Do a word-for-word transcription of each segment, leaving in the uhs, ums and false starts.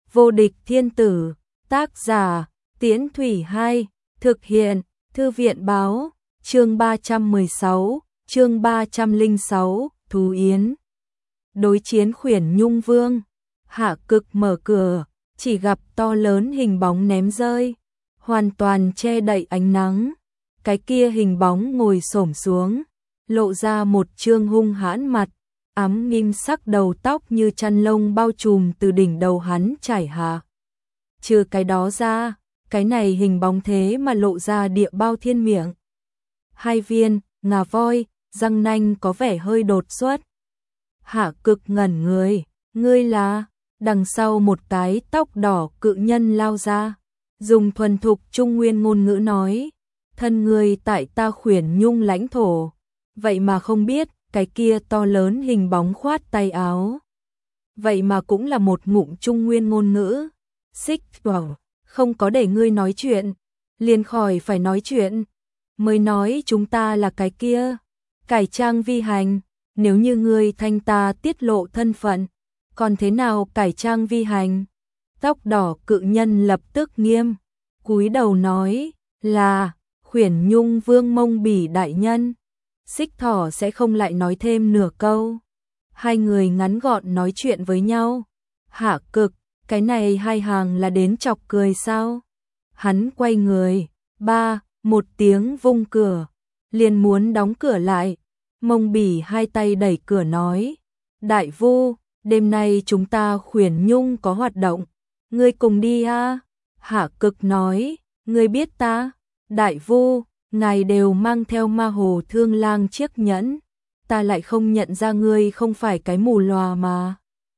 Vô địch thiên tử, tác giả, Tiễn Thủy Hai, thực hiện, Thư viện báo, chương ba trăm mười sáu, chương ba trăm lẻ sáu, Thú Yến. Đối chiến Khuyển Nhung Vương, Hạ Cực mở cửa, chỉ gặp to lớn hình bóng ném rơi, hoàn toàn che đậy ánh nắng. Cái kia hình bóng ngồi xổm xuống, lộ ra một trương hung hãn mặt, ám nghiêm sắc đầu tóc như chăn lông bao trùm từ đỉnh đầu hắn trải hạ. Trừ cái đó ra, cái này hình bóng thế mà lộ ra địa bao thiên miệng. Hai viên, ngà voi, răng nanh có vẻ hơi đột xuất. Hạ Cực ngẩn người, ngươi là, đằng sau một cái tóc đỏ cự nhân lao ra, dùng thuần thục trung nguyên ngôn ngữ nói, thân ngươi tại ta Khuyển Nhung lãnh thổ, vậy mà không biết, cái kia to lớn hình bóng khoát tay áo. Vậy mà cũng là một ngụm trung nguyên ngôn ngữ. Xích vào, không có để ngươi nói chuyện, liền khỏi phải nói chuyện. Mới nói chúng ta là cái kia, cải trang vi hành, nếu như ngươi thanh ta tiết lộ thân phận, còn thế nào cải trang vi hành? Tóc đỏ cự nhân lập tức nghiêm, cúi đầu nói, là, Khuyển Nhung Vương Mông Bỉ đại nhân. Xích Thỏ sẽ không lại nói thêm nửa câu. Hai người ngắn gọn nói chuyện với nhau. Hạ Cực, cái này hai hàng là đến chọc cười sao? Hắn quay người, ba, một tiếng vung cửa, liền muốn đóng cửa lại. Mông Bỉ hai tay đẩy cửa nói, đại vu, đêm nay chúng ta Khuyển Nhung có hoạt động, ngươi cùng đi à? Hạ Cực nói, ngươi biết ta, đại vu, ngài đều mang theo ma hồ thương lang chiếc nhẫn, ta lại không nhận ra ngươi không phải cái mù lòa mà.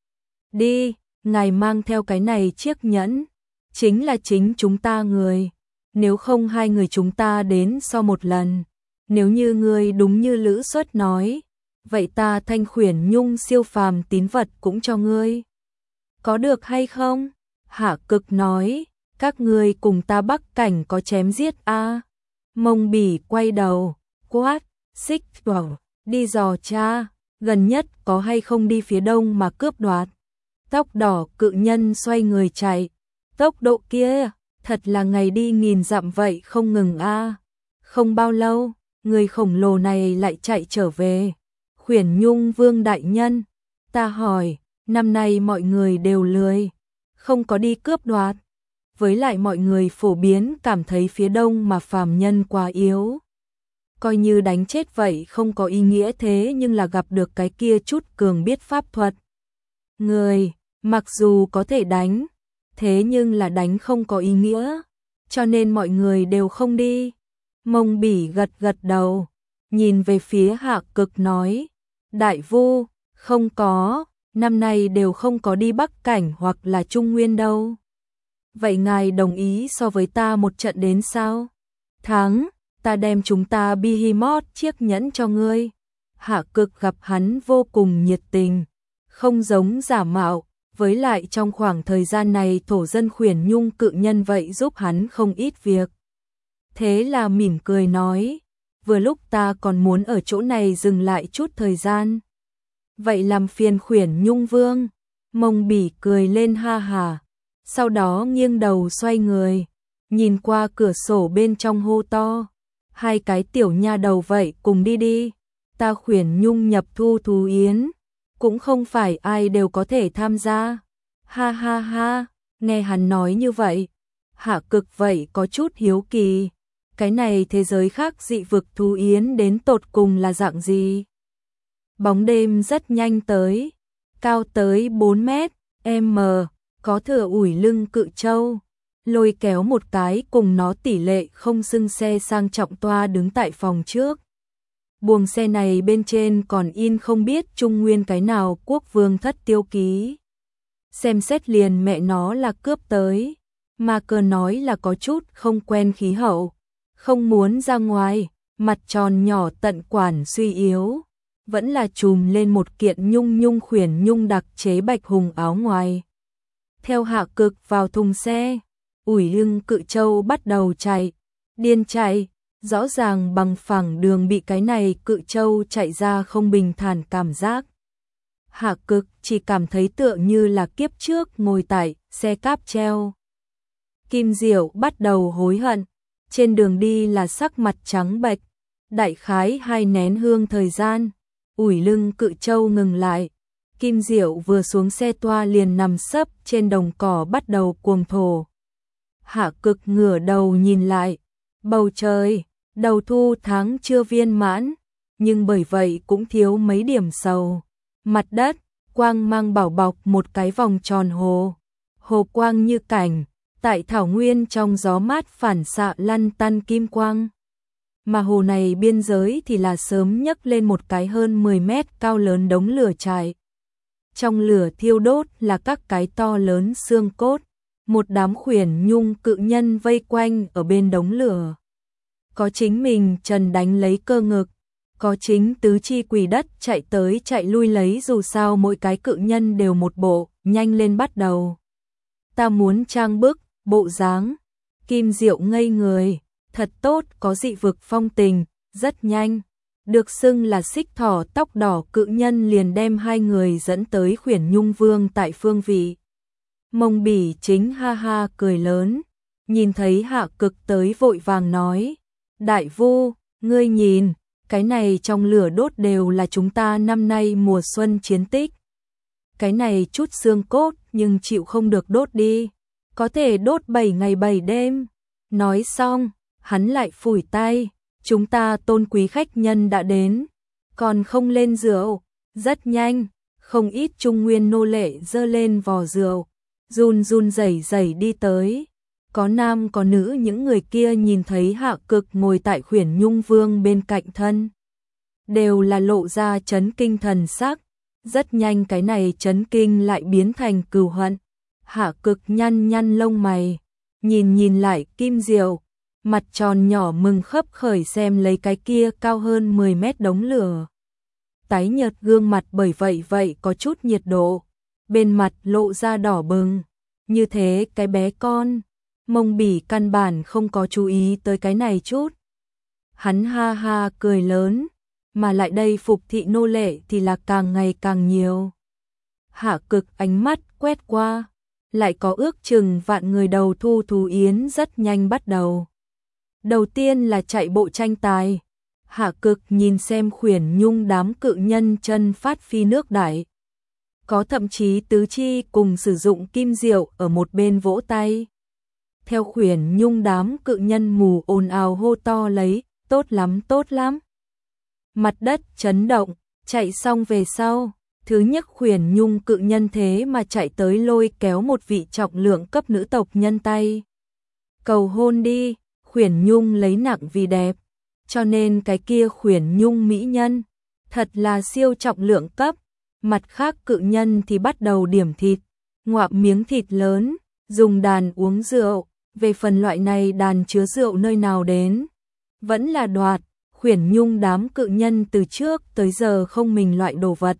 Đi, ngài mang theo cái này chiếc nhẫn, chính là chính chúng ta người, nếu không hai người chúng ta đến so một lần, nếu như ngươi đúng như Lữ Xuất nói, vậy ta thanh Khuyển Nhung siêu phàm tín vật cũng cho ngươi. Có được hay không? Hạ Cực nói, các ngươi cùng ta Bắc Cảnh có chém giết a? À? Mông Bỉ quay đầu, quát, Xích vào, đi dò cha, gần nhất có hay không đi phía đông mà cướp đoạt. Tóc đỏ cự nhân xoay người chạy, tốc độ kia, thật là ngày đi nghìn dặm vậy không ngừng a. À. Không bao lâu, người khổng lồ này lại chạy trở về. Khuyển Nhung Vương đại nhân, ta hỏi, năm nay mọi người đều lười, không có đi cướp đoạt. Với lại mọi người phổ biến cảm thấy phía đông mà phàm nhân quá yếu. Coi như đánh chết vậy không có ý nghĩa thế nhưng là gặp được cái kia chút cường biết pháp thuật. Người, mặc dù có thể đánh, thế nhưng là đánh không có ý nghĩa, cho nên mọi người đều không đi. Mông Bỉ gật gật đầu, nhìn về phía Hạ Cực nói, đại vu, không có, năm nay đều không có đi Bắc Cảnh hoặc là Trung Nguyên đâu. Vậy ngài đồng ý so với ta một trận đến sao? Thắng, ta đem chúng ta Behemoth chiếc nhẫn cho ngươi. Hạ Cực gặp hắn vô cùng nhiệt tình, không giống giả mạo, với lại trong khoảng thời gian này thổ dân Khuyển Nhung cự nhân vậy giúp hắn không ít việc. Thế là mỉm cười nói, vừa lúc ta còn muốn ở chỗ này dừng lại chút thời gian. Vậy làm phiền Khuyển Nhung Vương. Mông Bỉ cười lên ha hà. Sau đó nghiêng đầu xoay người, nhìn qua cửa sổ bên trong hô to, hai cái tiểu nha đầu vậy cùng đi đi, ta Khuyển Nhung nhập thu thú yến, cũng không phải ai đều có thể tham gia. Ha ha ha, nghe hắn nói như vậy, Hạ Cực vậy có chút hiếu kỳ, cái này thế giới khác dị vực thú yến đến tột cùng là dạng gì? Bóng đêm rất nhanh tới, cao tới bốn mét, m, có thừa ủi lưng cự trâu, lôi kéo một cái cùng nó tỷ lệ không xưng xe sang trọng toa đứng tại phòng trước. Buồng xe này bên trên còn in không biết Trung Nguyên cái nào quốc vương thất tiêu ký. Xem xét liền mẹ nó là cướp tới, mà cờ nói là có chút không quen khí hậu, không muốn ra ngoài, mặt tròn nhỏ tận quản suy yếu, vẫn là trùm lên một kiện nhung nhung Khuyển Nhung đặc chế bạch hùng áo ngoài. Theo Hạ Cực vào thùng xe, ủi lưng cự trâu bắt đầu chạy, điên chạy, rõ ràng bằng phẳng đường bị cái này cự trâu chạy ra không bình thản cảm giác. Hạ Cực chỉ cảm thấy tựa như là kiếp trước ngồi tại xe cáp treo. Kim Diệu bắt đầu hối hận, trên đường đi là sắc mặt trắng bệch, đại khái hai nén hương thời gian, ủi lưng cự trâu ngừng lại. Kim Diệu vừa xuống xe toa liền nằm sấp trên đồng cỏ bắt đầu cuồng thổ. Hạ Cực ngửa đầu nhìn lại, bầu trời, đầu thu tháng chưa viên mãn, nhưng bởi vậy cũng thiếu mấy điểm sầu. Mặt đất, quang mang bảo bọc một cái vòng tròn hồ, hồ quang như cảnh, tại thảo nguyên trong gió mát phản xạ lăn tăn kim quang. Mà hồ này biên giới thì là sớm nhấc lên một cái hơn mười mét cao lớn đống lửa trại. Trong lửa thiêu đốt là các cái to lớn xương cốt, một đám khuyển nhung cự nhân vây quanh ở bên đống lửa. Có chính mình trần đánh lấy cơ ngực, có chính tứ chi quỳ đất chạy tới chạy lui lấy, dù sao mỗi cái cự nhân đều một bộ, nhanh lên bắt đầu. Ta muốn trang bức, bộ dáng. Kim Diệu ngây người, thật tốt, có dị vực phong tình, rất nhanh. Được xưng là xích thỏ tóc đỏ cự nhân liền đem hai người dẫn tới khuyển nhung vương tại phương vị. Mông Bỉ chính ha ha cười lớn, nhìn thấy Hạ Cực tới vội vàng nói, đại vu, ngươi nhìn, cái này trong lửa đốt đều là chúng ta năm nay mùa xuân chiến tích. Cái này chút xương cốt nhưng chịu không được đốt đi, có thể đốt bảy ngày bảy đêm. Nói xong, hắn lại phủi tay, chúng ta tôn quý khách nhân đã đến, còn không lên rượu. Rất nhanh, không ít trung nguyên nô lệ dơ lên vò rượu, run run rẩy rẩy đi tới. Có nam có nữ, những người kia nhìn thấy Hạ Cực ngồi tại khuyển nhung vương bên cạnh thân, đều là lộ ra chấn kinh thần sắc. Rất nhanh cái này chấn kinh lại biến thành cừu hận. Hạ Cực nhăn nhăn lông mày, nhìn nhìn lại Kim Diệu, mặt tròn nhỏ mừng khấp khởi xem lấy cái kia cao hơn mười mét đống lửa. Tái nhợt gương mặt bởi vậy vậy có chút nhiệt độ, bên mặt lộ ra đỏ bừng. Như thế cái bé con, Mông Bỉ căn bản không có chú ý tới cái này chút. Hắn ha ha cười lớn, mà lại đây phục thị nô lệ thì là càng ngày càng nhiều. Hạ Cực ánh mắt quét qua, lại có ước chừng vạn người đầu thu thú yến rất nhanh bắt đầu. Đầu tiên là chạy bộ tranh tài. Hạ Cực nhìn xem khuyển nhung đám cự nhân chân phát phi nước đại. Có thậm chí tứ chi cùng sử dụng Kim Diệu ở một bên vỗ tay. Theo khuyển nhung đám cự nhân mù ồn ào hô to lấy, tốt lắm tốt lắm. Mặt đất chấn động, chạy xong về sau, thứ nhất khuyển nhung cự nhân thế mà chạy tới lôi kéo một vị trọng lượng cấp nữ tộc nhân tay. Cầu hôn đi, khuyển nhung lấy nặng vì đẹp, cho nên cái kia khuyển nhung mỹ nhân, thật là siêu trọng lượng cấp. Mặt khác cự nhân thì bắt đầu điểm thịt, ngoạm miếng thịt lớn, dùng đàn uống rượu. Về phần loại này đàn chứa rượu nơi nào đến, vẫn là đoạt. Khuyển nhung đám cự nhân từ trước tới giờ không mình loại đồ vật.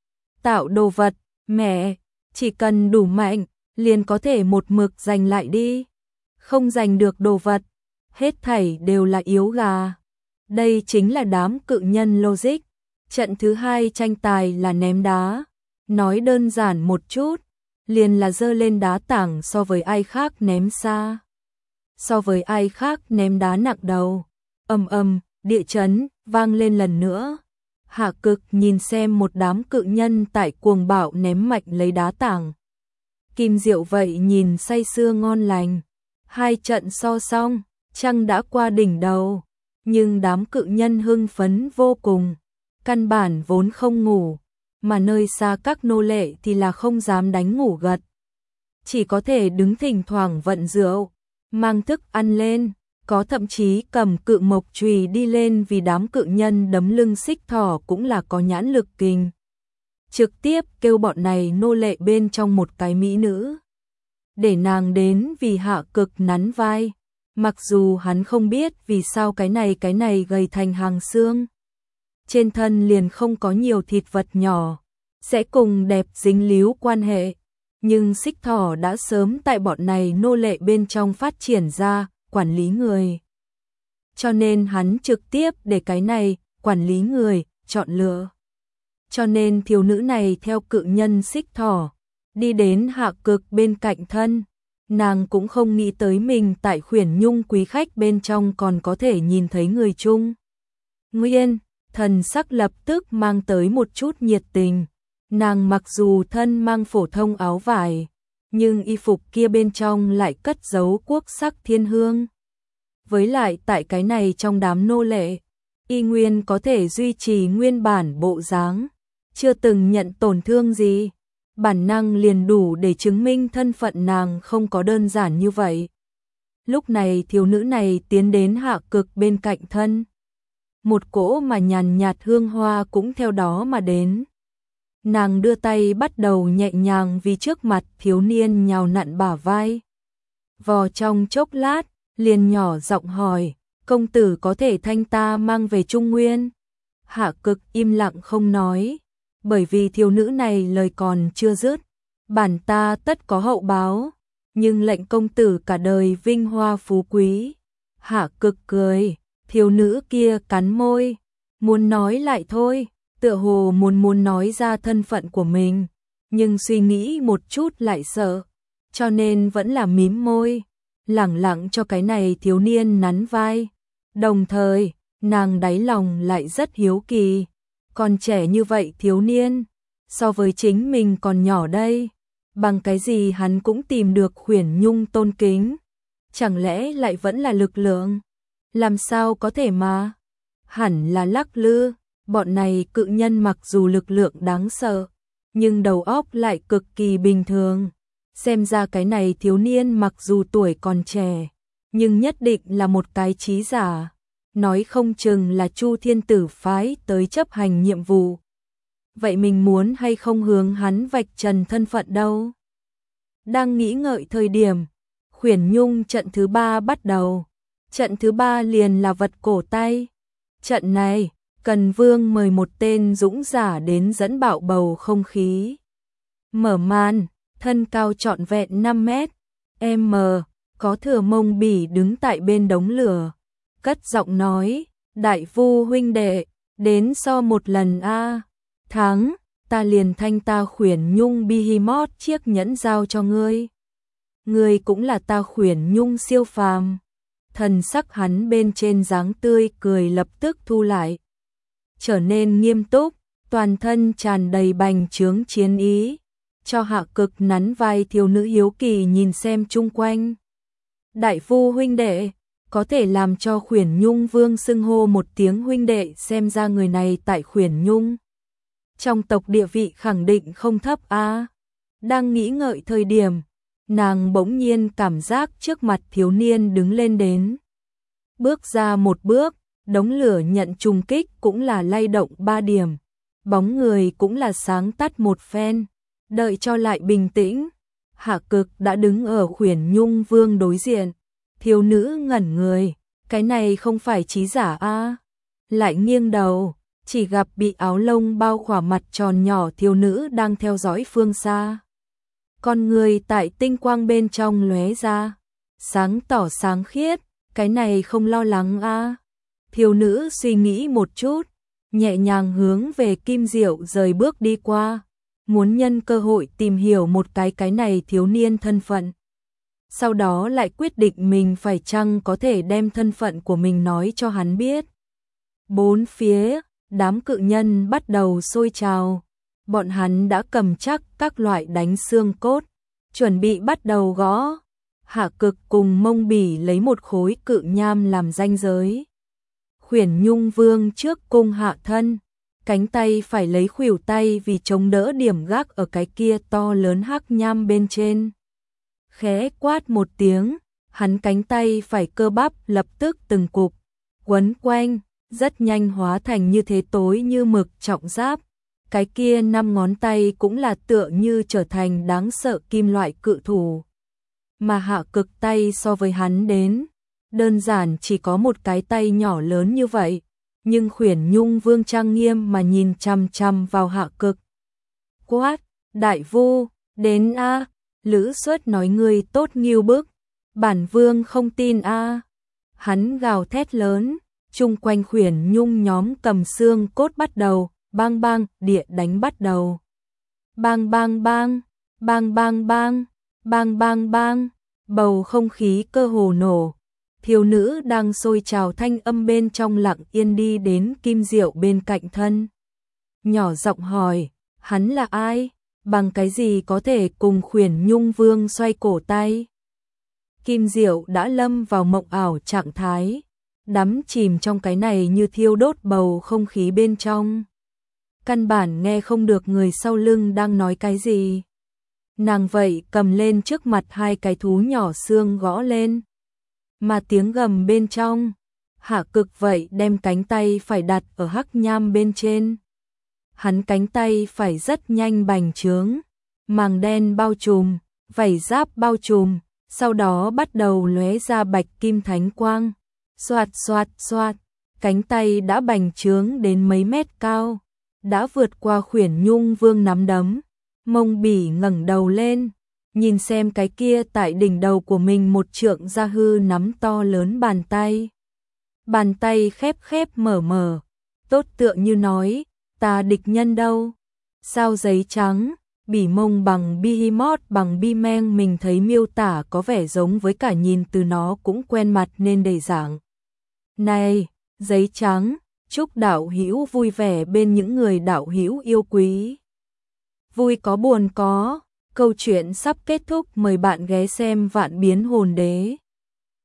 Tạo đồ vật, mẹ, chỉ cần đủ mạnh, liền có thể một mực giành lại đi. Không giành được đồ vật, hết thảy đều là yếu gà. Đây chính là đám cự nhân logic. Trận thứ hai tranh tài là ném đá. Nói đơn giản một chút, liền là dơ lên đá tảng so với ai khác ném xa. So với ai khác ném đá nặng đầu. Ầm ầm, địa chấn vang lên lần nữa. Hạ Cực nhìn xem một đám cự nhân tại cuồng bạo ném mạnh lấy đá tảng. Kim Diệu vậy nhìn say sưa ngon lành. Hai trận so xong, trăng đã qua đỉnh đầu, nhưng đám cự nhân hưng phấn vô cùng, căn bản vốn không ngủ, mà nơi xa các nô lệ thì là không dám đánh ngủ gật, chỉ có thể đứng thỉnh thoảng vận rượu, mang thức ăn lên, có thậm chí cầm cự mộc chùy đi lên, vì đám cự nhân đấm lưng xích thỏ cũng là có nhãn lực kinh. Trực tiếp kêu bọn này nô lệ bên trong một cái mỹ nữ, để nàng đến vì Hạ Cực nắn vai, mặc dù hắn không biết vì sao cái này cái này gầy thành hàng xương. Trên thân liền không có nhiều thịt vật nhỏ, sẽ cùng đẹp dính líu quan hệ, nhưng xích thỏ đã sớm tại bọn này nô lệ bên trong phát triển ra, quản lý người. Cho nên hắn trực tiếp để cái này, quản lý người, chọn lựa. Cho nên thiếu nữ này theo cự nhân xích thỏ, đi đến Hạ Cực bên cạnh thân. Nàng cũng không nghĩ tới mình tại Khuyển Nhung quý khách bên trong còn có thể nhìn thấy người chung. Nguyên, thần sắc lập tức mang tới một chút nhiệt tình. Nàng mặc dù thân mang phổ thông áo vải, nhưng y phục kia bên trong lại cất giấu quốc sắc thiên hương. Với lại tại cái này trong đám nô lệ, y nguyên có thể duy trì nguyên bản bộ dáng, chưa từng nhận tổn thương gì. Bản năng liền đủ để chứng minh thân phận nàng không có đơn giản như vậy. Lúc này thiếu nữ này tiến đến Hạ Cực bên cạnh thân. Một cỗ mà nhàn nhạt hương hoa cũng theo đó mà đến. Nàng đưa tay bắt đầu nhẹ nhàng vì trước mặt thiếu niên nhào nặn bả vai. Vò trong chốc lát, liền nhỏ giọng hỏi, công tử có thể thanh ta mang về Trung Nguyên? Hạ Cực im lặng không nói, bởi vì thiếu nữ này lời còn chưa dứt. Bản ta tất có hậu báo, nhưng lệnh công tử cả đời vinh hoa phú quý. Hạ Cực cười, thiếu nữ kia cắn môi, muốn nói lại thôi, tựa hồ muốn muốn nói ra thân phận của mình, nhưng suy nghĩ một chút lại sợ, cho nên vẫn là mím môi, lẳng lặng cho cái này thiếu niên nắn vai. Đồng thời, nàng đáy lòng lại rất hiếu kỳ, còn trẻ như vậy thiếu niên, so với chính mình còn nhỏ đây, bằng cái gì hắn cũng tìm được Khuyển Nhung tôn kính, chẳng lẽ lại vẫn là lực lượng? Làm sao có thể mà? Hẳn là lắc lư, bọn này cự nhân mặc dù lực lượng đáng sợ, nhưng đầu óc lại cực kỳ bình thường. Xem ra cái này thiếu niên mặc dù tuổi còn trẻ, nhưng nhất định là một cái trí giả, nói không chừng là Chu Thiên Tử phái tới chấp hành nhiệm vụ. Vậy mình muốn hay không hướng hắn vạch trần thân phận đâu? Đang nghĩ ngợi thời điểm, Khuyển Nhung trận thứ ba bắt đầu. Trận thứ ba liền là vật cổ tay. Trận này, Cần Vương mời một tên dũng giả đến dẫn bạo bầu không khí. Mở màn, thân cao trọn vẹn năm mét, M, có Thừa Mông Bỉ đứng tại bên đống lửa, cất giọng nói, đại vu huynh đệ, đến so một lần a, thắng, ta liền thanh ta Khuyển Nhung Behemoth chiếc nhẫn giao cho ngươi. Ngươi cũng là ta Khuyển Nhung siêu phàm. Thần sắc hắn bên trên dáng tươi cười lập tức thu lại, trở nên nghiêm túc, toàn thân tràn đầy bành trướng chiến ý, cho Hạ Cực nắn vai thiếu nữ hiếu kỳ nhìn xem chung quanh. Đại vu huynh đệ, có thể làm cho Khuyển Nhung Vương xưng hô một tiếng huynh đệ, xem ra người này tại Khuyển Nhung trong tộc địa vị khẳng định không thấp a. Đang nghĩ ngợi thời điểm, nàng bỗng nhiên cảm giác trước mặt thiếu niên đứng lên đến. Bước ra một bước, đống lửa nhận trùng kích cũng là lay động ba điểm, bóng người cũng là sáng tắt một phen, đợi cho lại bình tĩnh. Hạ Cực đã đứng ở Khuyển Nhung Vương đối diện, thiếu nữ ngẩn người, cái này không phải trí giả a. Lại nghiêng đầu, chỉ gặp bị áo lông bao khỏa mặt tròn nhỏ thiếu nữ đang theo dõi phương xa. Con người tại tinh quang bên trong lóe ra, sáng tỏ sáng khiết, cái này không lo lắng a. Thiếu nữ suy nghĩ một chút, nhẹ nhàng hướng về Kim Diệu rời bước đi qua, muốn nhân cơ hội tìm hiểu một cái cái này thiếu niên thân phận. Sau đó lại quyết định mình phải chăng có thể đem thân phận của mình nói cho hắn biết. Bốn phía, đám cự nhân bắt đầu sôi trào. Bọn hắn đã cầm chắc các loại đánh xương cốt, chuẩn bị bắt đầu gõ. Hạ Cực cùng Mông Bỉ lấy một khối cự nham làm ranh giới. Khuyển Nhung Vương trước cung hạ thân, cánh tay phải lấy khuỷu tay vì chống đỡ điểm gác ở cái kia to lớn hắc nham bên trên. Khẽ quát một tiếng, hắn cánh tay phải cơ bắp lập tức từng cục quấn quanh, rất nhanh hóa thành như thế tối như mực trọng giáp. Cái kia năm ngón tay cũng là tựa như trở thành đáng sợ kim loại cự thủ. Mà Hạ Cực tay so với hắn đến, đơn giản chỉ có một cái tay nhỏ lớn như vậy, nhưng Khuyển Nhung Vương trang nghiêm mà nhìn chằm chằm vào Hạ Cực. Quát, đại vu, đến a, Lữ Xuất nói ngươi tốt nghiêu bức, bản vương không tin a. Hắn gào thét lớn, chung quanh Khuyển Nhung nhóm cầm xương cốt bắt đầu bang bang địa đánh bắt đầu. Bang bang bang, Bang bang bang, bang bang bang, bầu không khí cơ hồ nổ. Thiếu nữ đang sôi trào thanh âm bên trong lặng yên đi đến Kim Diệu bên cạnh thân. Nhỏ giọng hỏi, hắn là ai? Bằng cái gì có thể cùng Khuyển Nhung Vương xoay cổ tay? Kim Diệu đã lâm vào mộng ảo trạng thái, đắm chìm trong cái này như thiêu đốt bầu không khí bên trong. Căn bản nghe không được người sau lưng đang nói cái gì. Nàng vậy cầm lên trước mặt hai cái thú nhỏ xương gõ lên. Mà tiếng gầm bên trong, Hạ Cực vậy đem cánh tay phải đặt ở hắc nham bên trên. Hắn cánh tay phải rất nhanh bành trướng, màng đen bao trùm, vảy giáp bao trùm, sau đó bắt đầu lóe ra bạch kim thánh quang. Xoạt xoạt xoạt, cánh tay đã bành trướng đến mấy mét cao, đã vượt qua Khuyển Nhung Vương nắm đấm. Mông Bỉ ngẩng đầu lên, nhìn xem cái kia tại đỉnh đầu của mình một trượng ra hư nắm to lớn bàn tay. Bàn tay khép khép mở mở, tốt tựa như nói, ta địch nhân đâu? Sao giấy trắng, Bỉ mông bằng Behemoth bằng Bi-men mình thấy miêu tả có vẻ giống với cả nhìn từ nó cũng quen mặt nên đầy dạng. Này, giấy trắng, chúc đạo hữu vui vẻ bên những người đạo hữu yêu quý. Vui có buồn có, câu chuyện sắp kết thúc, mời bạn ghé xem Vạn Biến Hồn Đế.